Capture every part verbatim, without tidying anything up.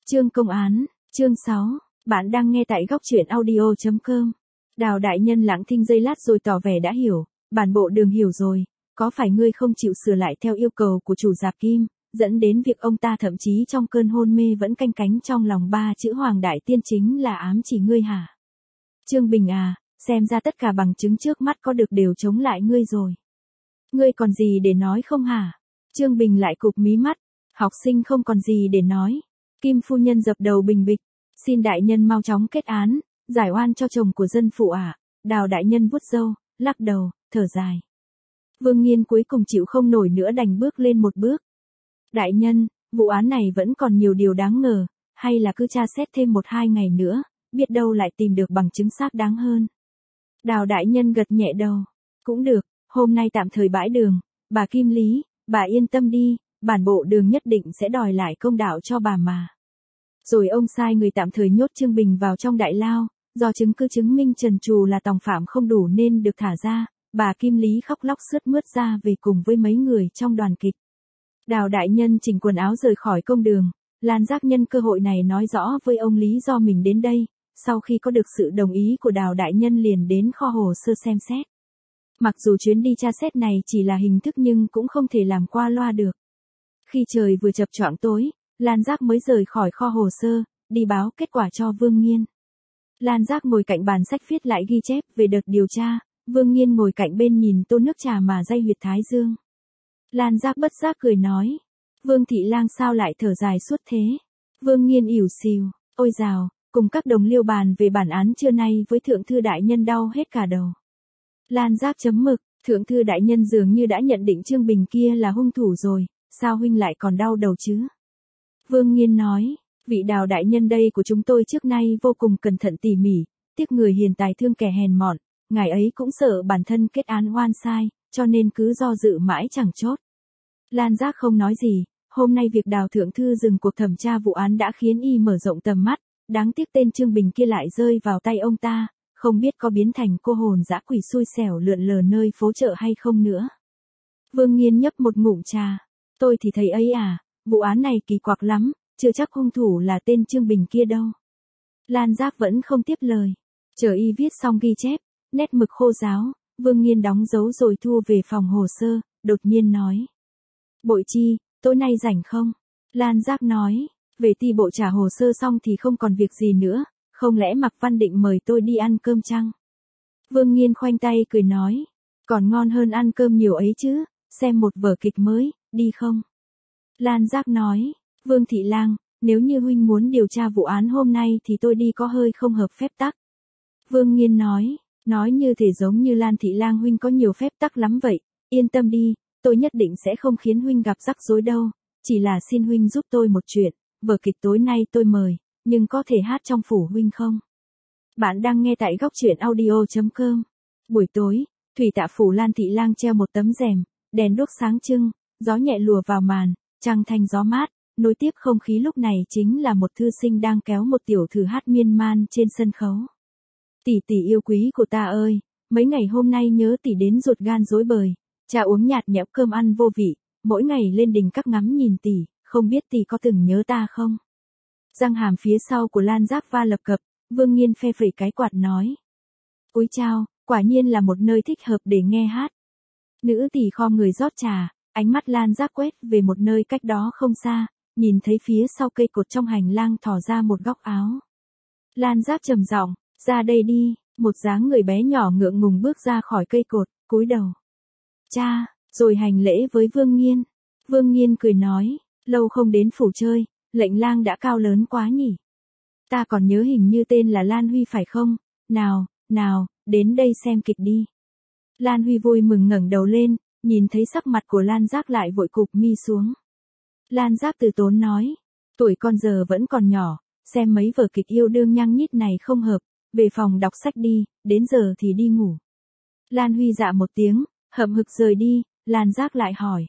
Chương công án, chương sáu. Bạn đang nghe tại góc truyện audio chấm com. Đào đại nhân lặng thinh giây lát rồi tỏ vẻ đã hiểu, bản bộ Đường hiểu rồi, có phải ngươi không chịu sửa lại theo yêu cầu của chủ Dạp Kim, dẫn đến việc ông ta thậm chí trong cơn hôn mê vẫn canh cánh trong lòng ba chữ Hoàng Đại Tiên chính là ám chỉ ngươi hả? Trương Bình à, xem ra tất cả bằng chứng trước mắt có được đều chống lại ngươi rồi. Ngươi còn gì để nói không hả? Trương Bình lại cụp mí mắt, học sinh không còn gì để nói. Kim phu nhân dập đầu bình bịch, xin đại nhân mau chóng kết án, giải oan cho chồng của dân phụ ạ. À. Đào đại nhân vuốt râu, lắc đầu, thở dài. Vương Nghiên cuối cùng chịu không nổi nữa đành bước lên một bước. Đại nhân, vụ án này vẫn còn nhiều điều đáng ngờ, hay là cứ tra xét thêm một hai ngày nữa, biết đâu lại tìm được bằng chứng xác đáng hơn. Đào đại nhân gật nhẹ đầu, cũng được, hôm nay tạm thời bãi đường, bà Kim Lý, bà yên tâm đi, bản bộ Đường nhất định sẽ đòi lại công đạo cho bà mà. Rồi ông sai người tạm thời nhốt Trương Bình vào trong đại lao, do chứng cứ chứng minh trần trù là tòng phạm không đủ nên được thả ra, bà Kim Lý khóc lóc sướt mướt ra về cùng với mấy người trong đoàn kịch. Đào đại nhân chỉnh quần áo rời khỏi công đường, Lan Giác nhân cơ hội này nói rõ với ông lý do mình đến đây, sau khi có được sự đồng ý của Đào đại nhân liền đến kho hồ sơ xem xét. Mặc dù chuyến đi tra xét này chỉ là hình thức nhưng cũng không thể làm qua loa được. Khi trời vừa chập choạng tối, Lan Giác mới rời khỏi kho hồ sơ, đi báo kết quả cho Vương Nghiên. Lan Giác ngồi cạnh bàn sách viết lại ghi chép về đợt điều tra, Vương Nghiên ngồi cạnh bên nhìn tô nước trà mà day huyệt thái dương. Lan Giác bất giác cười nói, Vương thị lang sao lại thở dài suốt thế? Vương Nghiên ỉu xìu, ôi dào, cùng các đồng liêu bàn về bản án trưa nay với thượng thư đại nhân đau hết cả đầu. Lan Giác chấm mực, thượng thư đại nhân dường như đã nhận định Trương Bình kia là hung thủ rồi, sao huynh lại còn đau đầu chứ? Vương Nghiên nói, vị Đào đại nhân đây của chúng tôi trước nay vô cùng cẩn thận tỉ mỉ, tiếc người hiền tài thương kẻ hèn mọn, ngài ấy cũng sợ bản thân kết án oan sai, cho nên cứ do dự mãi chẳng chốt. Lan Giác không nói gì, hôm nay việc Đào thượng thư dừng cuộc thẩm tra vụ án đã khiến y mở rộng tầm mắt, đáng tiếc tên Trương Bình kia lại rơi vào tay ông ta, không biết có biến thành cô hồn dã quỷ xui xẻo lượn lờ nơi phố chợ hay không nữa. Vương Nghiên nhấp một ngụm trà, tôi thì thấy ấy à, vụ án này kỳ quặc lắm, chưa chắc hung thủ là tên Trương Bình kia đâu. Lan Giác vẫn không tiếp lời, chờ y viết xong ghi chép, nét mực khô ráo, Vương Nghiên đóng dấu rồi thu về phòng hồ sơ, đột nhiên nói. Bội chi, tối nay rảnh không? Lan Giác nói, về ti bộ trả hồ sơ xong thì không còn việc gì nữa, không lẽ Mạc Văn Định mời tôi đi ăn cơm chăng? Vương Nghiên khoanh tay cười nói, còn ngon hơn ăn cơm nhiều ấy chứ, xem một vở kịch mới, đi không? Lan Giác nói, Vương thị lang, nếu như huynh muốn điều tra vụ án hôm nay thì tôi đi có hơi không hợp phép tắc. Vương Nghiên nói, nói như thể giống như Lan thị lang huynh có nhiều phép tắc lắm vậy, yên tâm đi, tôi nhất định sẽ không khiến huynh gặp rắc rối đâu, chỉ là xin huynh giúp tôi một chuyện, vở kịch tối nay tôi mời, nhưng có thể hát trong phủ huynh không? Bạn đang nghe tại góc truyện audio chấm com. Buổi tối, thủy tạ phủ Lan thị lang treo một tấm rèm, đèn đuốc sáng trưng, gió nhẹ lùa vào màn, trăng thanh gió mát, nối tiếp không khí lúc này chính là một thư sinh đang kéo một tiểu thư hát miên man trên sân khấu. Tỷ tỷ yêu quý của ta ơi, mấy ngày hôm nay nhớ tỷ đến ruột gan rối bời, trà uống nhạt nhẽo cơm ăn vô vị, mỗi ngày lên đình các ngắm nhìn tỷ, không biết tỷ có từng nhớ ta không? Răng hàm phía sau của Lan Giác va lập cập, Vương Nghiên phe phẩy cái quạt nói. Úi chao, quả nhiên là một nơi thích hợp để nghe hát. Nữ tỷ khom người rót trà, ánh mắt Lan Giác quét về một nơi cách đó không xa, nhìn thấy phía sau cây cột trong hành lang thò ra một góc áo. Lan Giác trầm giọng, ra đây đi, một dáng người bé nhỏ ngượng ngùng bước ra khỏi cây cột, cúi đầu. Cha, rồi hành lễ với Vương Nghiên. Vương Nghiên cười nói, lâu không đến phủ chơi, lệnh lang đã cao lớn quá nhỉ. Ta còn nhớ hình như tên là Lan Huy phải không? Nào, nào, đến đây xem kịch đi. Lan Huy vui mừng ngẩng đầu lên, nhìn thấy sắc mặt của Lan Giác lại vội cụp mi xuống. Lan Giác từ tốn nói, tuổi con giờ vẫn còn nhỏ, xem mấy vở kịch yêu đương nhăng nhít này không hợp, về phòng đọc sách đi, đến giờ thì đi ngủ. Lan Huy dạ một tiếng, hậm hực rời đi, Lan Giác lại hỏi.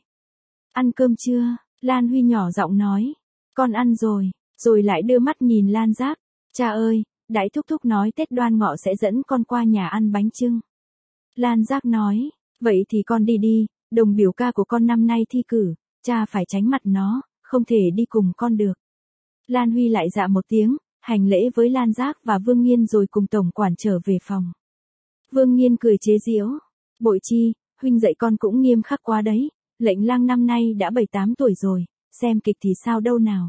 Ăn cơm chưa? Lan Huy nhỏ giọng nói, con ăn rồi, rồi lại đưa mắt nhìn Lan Giác, cha ơi, Đại thúc thúc nói Tết Đoan Ngọ sẽ dẫn con qua nhà ăn bánh chưng. Lan Giác nói, vậy thì con đi đi, đồng biểu ca của con năm nay thi cử, cha phải tránh mặt nó, không thể đi cùng con được. Lan Huy lại dạ một tiếng, hành lễ với Lan Giác và Vương Nghiên rồi cùng tổng quản trở về phòng. Vương Nghiên cười chế giễu. Bội Chi, huynh dạy con cũng nghiêm khắc quá đấy, lệnh lang năm nay đã bảy tám tuổi rồi, xem kịch thì sao đâu nào.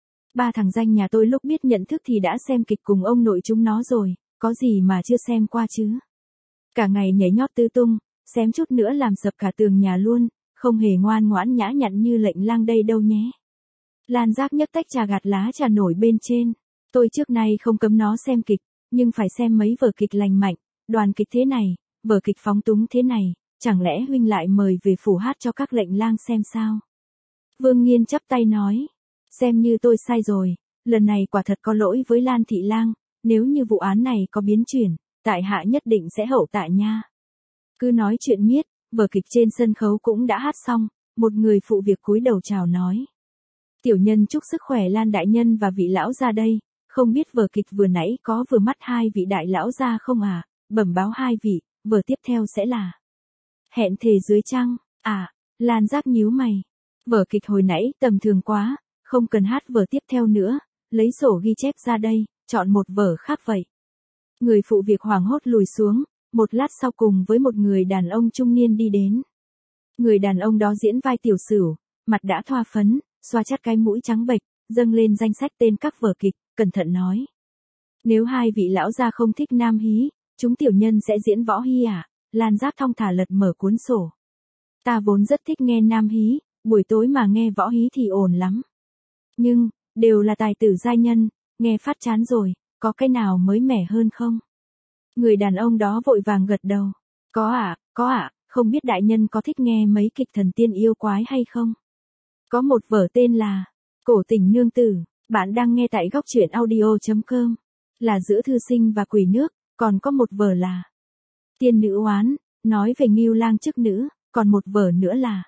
Ba thằng danh nhà tôi lúc biết nhận thức thì đã xem kịch cùng ông nội chúng nó rồi, có gì mà chưa xem qua chứ. Cả ngày nhảy nhót tứ tung, xém chút nữa làm sập cả tường nhà luôn, không hề ngoan ngoãn nhã nhặn như lệnh lang đây đâu nhé. Lan Giác nhấc tách trà gạt lá trà nổi bên trên. Tôi trước nay không cấm nó xem kịch, nhưng phải xem mấy vở kịch lành mạnh, đoàn kịch thế này, vở kịch phóng túng thế này, chẳng lẽ huynh lại mời về phủ hát cho các lệnh lang xem sao? Vương Nghiên chắp tay nói, xem như tôi sai rồi, lần này quả thật có lỗi với Lan thị lang, nếu như vụ án này có biến chuyển, tại hạ nhất định sẽ hậu tạ nha. Cứ nói chuyện miết, vở kịch trên sân khấu cũng đã hát xong, một người phụ việc cúi đầu chào nói. Tiểu nhân chúc sức khỏe Lan đại nhân và vị lão gia đây, không biết vở kịch vừa nãy có vừa mắt hai vị đại lão gia không à, bẩm báo hai vị, vở tiếp theo sẽ là Hẹn thề dưới trăng, à, Lan Giác nhíu mày. Vở kịch hồi nãy tầm thường quá, không cần hát vở tiếp theo nữa, lấy sổ ghi chép ra đây, chọn một vở khác vậy. Người phụ việc hoảng hốt lùi xuống, một lát sau cùng với một người đàn ông trung niên đi đến. Người đàn ông đó diễn vai tiểu sửu, mặt đã thoa phấn, xoa chát cái mũi trắng bệch, dâng lên danh sách tên các vở kịch, cẩn thận nói. Nếu hai vị lão gia không thích nam hí, chúng tiểu nhân sẽ diễn võ hí à? Lan Giác thong thả lật mở cuốn sổ. Ta vốn rất thích nghe nam hí, buổi tối mà nghe võ hí thì ổn lắm. Nhưng, đều là tài tử giai nhân, nghe phát chán rồi, có cái nào mới mẻ hơn không? Người đàn ông đó vội vàng gật đầu. Có ạ, à, có ạ, à, không biết đại nhân có thích nghe mấy kịch thần tiên yêu quái hay không? Có một vở tên là Cổ Tình Nương Tử, bạn đang nghe tại góc truyện audio chấm com, là giữa thư sinh và quỷ nước, còn có một vở là Tiên Nữ Oán, nói về Ngưu Lang chức nữ, còn một vở nữa là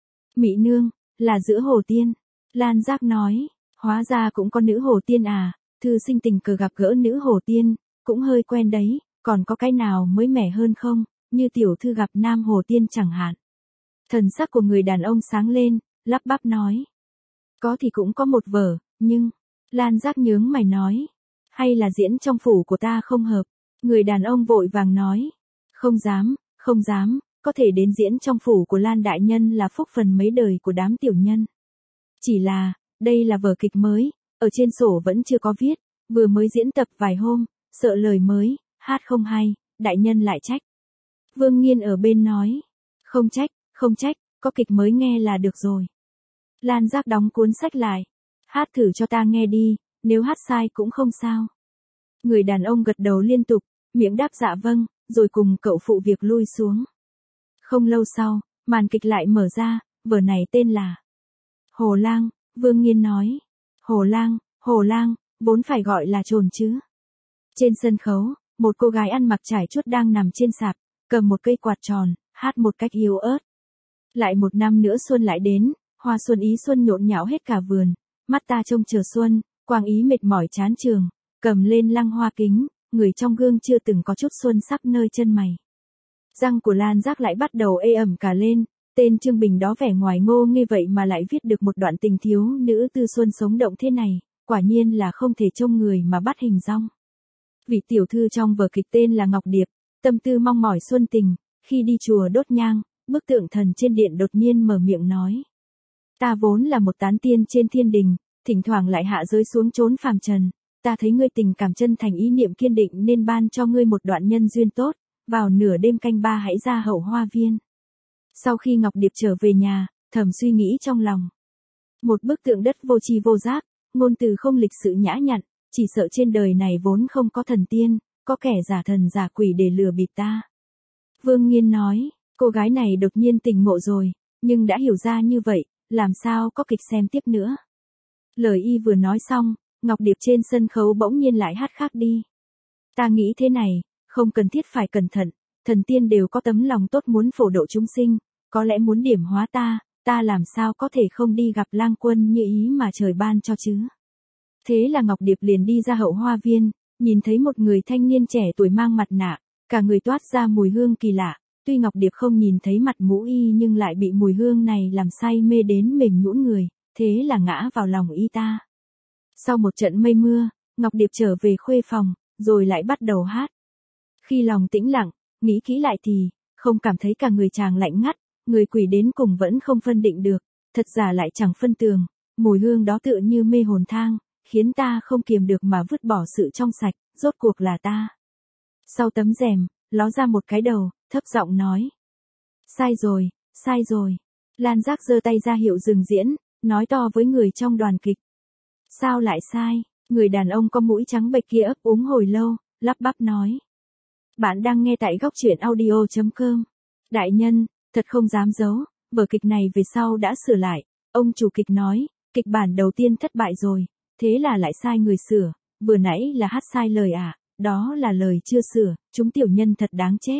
Mỹ Nương, là giữa hồ tiên. Lan Giác nói, hóa ra cũng có nữ hồ tiên à, thư sinh tình cờ gặp gỡ nữ hồ tiên, cũng hơi quen đấy, còn có cái nào mới mẻ hơn không, như tiểu thư gặp nam hồ tiên chẳng hạn. Thần sắc của người đàn ông sáng lên, lắp bắp nói. Có thì cũng có một vở, nhưng, Lan Giác nhướng mày nói, hay là diễn trong phủ của ta không hợp. Người đàn ông vội vàng nói, không dám, không dám, có thể đến diễn trong phủ của Lan đại nhân là phúc phần mấy đời của đám tiểu nhân. Chỉ là, đây là vở kịch mới, ở trên sổ vẫn chưa có viết, vừa mới diễn tập vài hôm, sợ lời mới, hát không hay, đại nhân lại trách. Vương Nghiên ở bên nói, không trách, không trách, có kịch mới nghe là được rồi. Lan Giác đóng cuốn sách lại, hát thử cho ta nghe đi, nếu hát sai cũng không sao. Người đàn ông gật đầu liên tục, miệng đáp dạ vâng, rồi cùng cậu phụ việc lui xuống. Không lâu sau, màn kịch lại mở ra, vở này tên là Hồ Lang. Vương Nghiên nói, Hồ Lang, Hồ Lang, vốn phải gọi là trồn chứ. Trên sân khấu, một cô gái ăn mặc trải chuốt đang nằm trên sạp, cầm một cây quạt tròn, hát một cách yếu ớt. Lại một năm nữa xuân lại đến, hoa xuân ý xuân nhộn nhạo hết cả vườn, mắt ta trông chờ xuân, quang ý mệt mỏi chán trường, cầm lên lăng hoa kính, người trong gương chưa từng có chút xuân sắc nơi chân mày. Răng của Lan Giác lại bắt đầu ê ẩm cả lên, tên Trương Bình đó vẻ ngoài ngô nghê vậy mà lại viết được một đoạn tình thiếu nữ tư xuân sống động thế này, quả nhiên là không thể trông người mà bắt hình dong. Vị tiểu thư trong vở kịch tên là Ngọc Điệp, tâm tư mong mỏi xuân tình, khi đi chùa đốt nhang, bức tượng thần trên điện đột nhiên mở miệng nói. Ta vốn là một tán tiên trên thiên đình, thỉnh thoảng lại hạ giới xuống trốn phàm trần, ta thấy ngươi tình cảm chân thành ý niệm kiên định nên ban cho ngươi một đoạn nhân duyên tốt, vào nửa đêm canh ba hãy ra hậu hoa viên. Sau khi Ngọc Điệp trở về nhà, thầm suy nghĩ trong lòng. Một bức tượng đất vô tri vô giác, ngôn từ không lịch sự nhã nhặn, chỉ sợ trên đời này vốn không có thần tiên, có kẻ giả thần giả quỷ để lừa bịp ta. Vương Nghiên nói, cô gái này đột nhiên tỉnh ngộ rồi, nhưng đã hiểu ra như vậy, làm sao có kịch xem tiếp nữa. Lời y vừa nói xong, Ngọc Điệp trên sân khấu bỗng nhiên lại hát khác đi. Ta nghĩ thế này, không cần thiết phải cẩn thận, thần tiên đều có tấm lòng tốt muốn phổ độ chúng sinh, có lẽ muốn điểm hóa ta, ta làm sao có thể không đi gặp Lang Quân như ý mà trời ban cho chứ. Thế là Ngọc Điệp liền đi ra hậu hoa viên, nhìn thấy một người thanh niên trẻ tuổi mang mặt nạ, cả người toát ra mùi hương kỳ lạ, tuy Ngọc Điệp không nhìn thấy mặt mũi y nhưng lại bị mùi hương này làm say mê đến mềm nhũn người, thế là ngã vào lòng y ta. Sau một trận mây mưa, Ngọc Điệp trở về khuê phòng, rồi lại bắt đầu hát. Khi lòng tĩnh lặng, nghĩ kỹ lại thì, không cảm thấy cả người chàng lạnh ngắt, người quỷ đến cùng vẫn không phân định được, thật giả lại chẳng phân tường, mùi hương đó tựa như mê hồn thang, khiến ta không kiềm được mà vứt bỏ sự trong sạch, rốt cuộc là ta. Sau tấm rèm, ló ra một cái đầu, thấp giọng nói. Sai rồi, sai rồi. Lan Giác giơ tay ra hiệu dừng diễn, nói to với người trong đoàn kịch. Sao lại sai? Người đàn ông có mũi trắng bệch kia ấp úng hồi lâu, lắp bắp nói. Bạn đang nghe tại góc truyện audio chấm com. Đại nhân, thật không dám giấu, vở kịch này về sau đã sửa lại. Ông chủ kịch nói, kịch bản đầu tiên thất bại rồi, thế là lại sai người sửa, vừa nãy là hát sai lời à, đó là lời chưa sửa, chúng tiểu nhân thật đáng chết.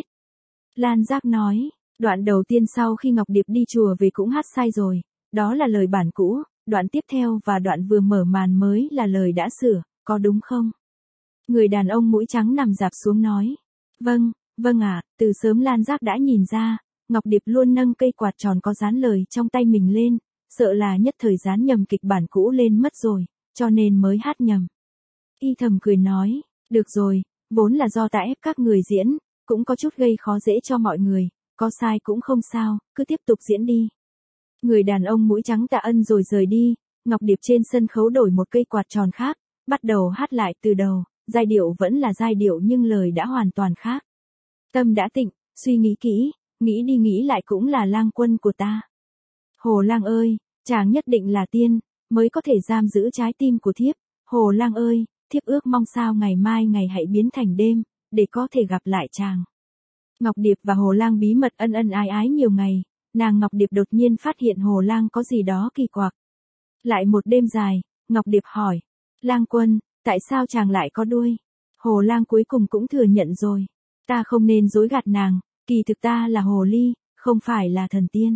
Lan Giác nói, đoạn đầu tiên sau khi Ngọc Điệp đi chùa về cũng hát sai rồi, đó là lời bản cũ, đoạn tiếp theo và đoạn vừa mở màn mới là lời đã sửa, có đúng không? Người đàn ông mũi trắng nằm dạp xuống nói, vâng, vâng ạ, từ sớm Lan Giác đã nhìn ra, Ngọc Điệp luôn nâng cây quạt tròn có dán lời trong tay mình lên, sợ là nhất thời dán nhầm kịch bản cũ lên mất rồi, cho nên mới hát nhầm. Y thầm cười nói, được rồi, vốn là do ta ép các người diễn, cũng có chút gây khó dễ cho mọi người, có sai cũng không sao, cứ tiếp tục diễn đi. Người đàn ông mũi trắng tạ ân rồi rời đi, Ngọc Điệp trên sân khấu đổi một cây quạt tròn khác, bắt đầu hát lại từ đầu, giai điệu vẫn là giai điệu nhưng lời đã hoàn toàn khác. Tâm đã tịnh, suy nghĩ kỹ, nghĩ đi nghĩ lại cũng là lang quân của ta. Hồ lang ơi, chàng nhất định là tiên, mới có thể giam giữ trái tim của thiếp. Hồ lang ơi, thiếp ước mong sao ngày mai ngày hãy biến thành đêm, để có thể gặp lại chàng. Ngọc Điệp và Hồ lang bí mật ân ân ái ái nhiều ngày, nàng Ngọc Điệp đột nhiên phát hiện Hồ lang có gì đó kỳ quặc. Lại một đêm dài, Ngọc Điệp hỏi, lang quân, tại sao chàng lại có đuôi? Hồ lang cuối cùng cũng thừa nhận rồi. Ta không nên dối gạt nàng, kỳ thực ta là hồ ly, không phải là thần tiên.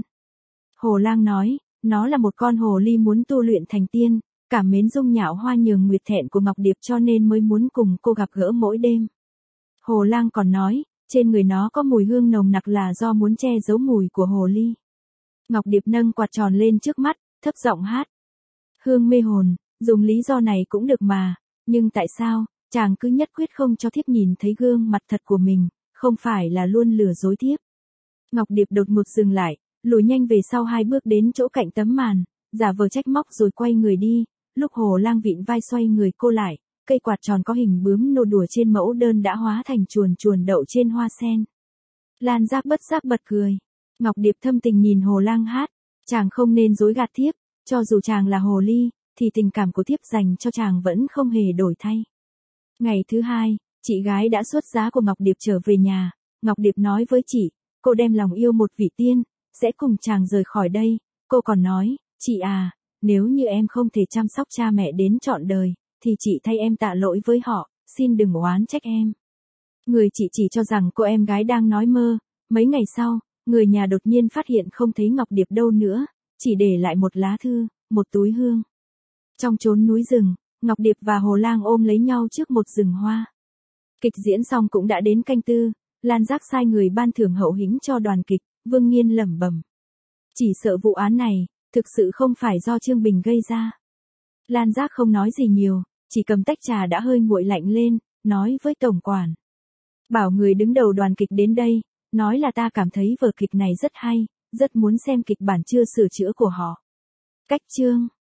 Hồ lang nói, nó là một con hồ ly muốn tu luyện thành tiên, cảm mến dung nhạo hoa nhường nguyệt thẹn của Ngọc Điệp cho nên mới muốn cùng cô gặp gỡ mỗi đêm. Hồ lang còn nói, trên người nó có mùi hương nồng nặc là do muốn che giấu mùi của hồ ly. Ngọc Điệp nâng quạt tròn lên trước mắt, thấp giọng hát. Hương mê hồn, dùng lý do này cũng được mà, nhưng tại sao, chàng cứ nhất quyết không cho thiếp nhìn thấy gương mặt thật của mình, không phải là luôn lừa dối thiếp. Ngọc Điệp đột ngột dừng lại, lùi nhanh về sau hai bước đến chỗ cạnh tấm màn, giả vờ trách móc rồi quay người đi, lúc Hồ lang vịn vai xoay người cô lại, cây quạt tròn có hình bướm nô đùa trên mẫu đơn đã hóa thành chuồn chuồn đậu trên hoa sen. Lan Giác bất giác bật cười. Ngọc Điệp thâm tình nhìn Hồ lang hát, chàng không nên dối gạt thiếp, cho dù chàng là hồ ly, thì tình cảm của thiếp dành cho chàng vẫn không hề đổi thay. Ngày thứ hai, chị gái đã xuất giá của Ngọc Điệp trở về nhà, Ngọc Điệp nói với chị, cô đem lòng yêu một vị tiên, sẽ cùng chàng rời khỏi đây, cô còn nói, chị à, nếu như em không thể chăm sóc cha mẹ đến trọn đời, thì chị thay em tạ lỗi với họ, xin đừng oán trách em. Người chị chỉ cho rằng cô em gái đang nói mơ, mấy ngày sau, người nhà đột nhiên phát hiện không thấy Ngọc Điệp đâu nữa, chỉ để lại một lá thư, một túi hương. Trong chốn núi rừng, Ngọc Điệp và Hồ lang ôm lấy nhau trước một rừng hoa. Kịch diễn xong cũng đã đến canh tư, Lan Giác sai người ban thưởng hậu hĩnh cho đoàn kịch, Vương Nghiên lẩm bẩm. Chỉ sợ vụ án này, thực sự không phải do Trương Bình gây ra. Lan Giác không nói gì nhiều, chỉ cầm tách trà đã hơi nguội lạnh lên, nói với tổng quản. Bảo người đứng đầu đoàn kịch đến đây, nói là ta cảm thấy vở kịch này rất hay, rất muốn xem kịch bản chưa sửa chữa của họ. Cách chương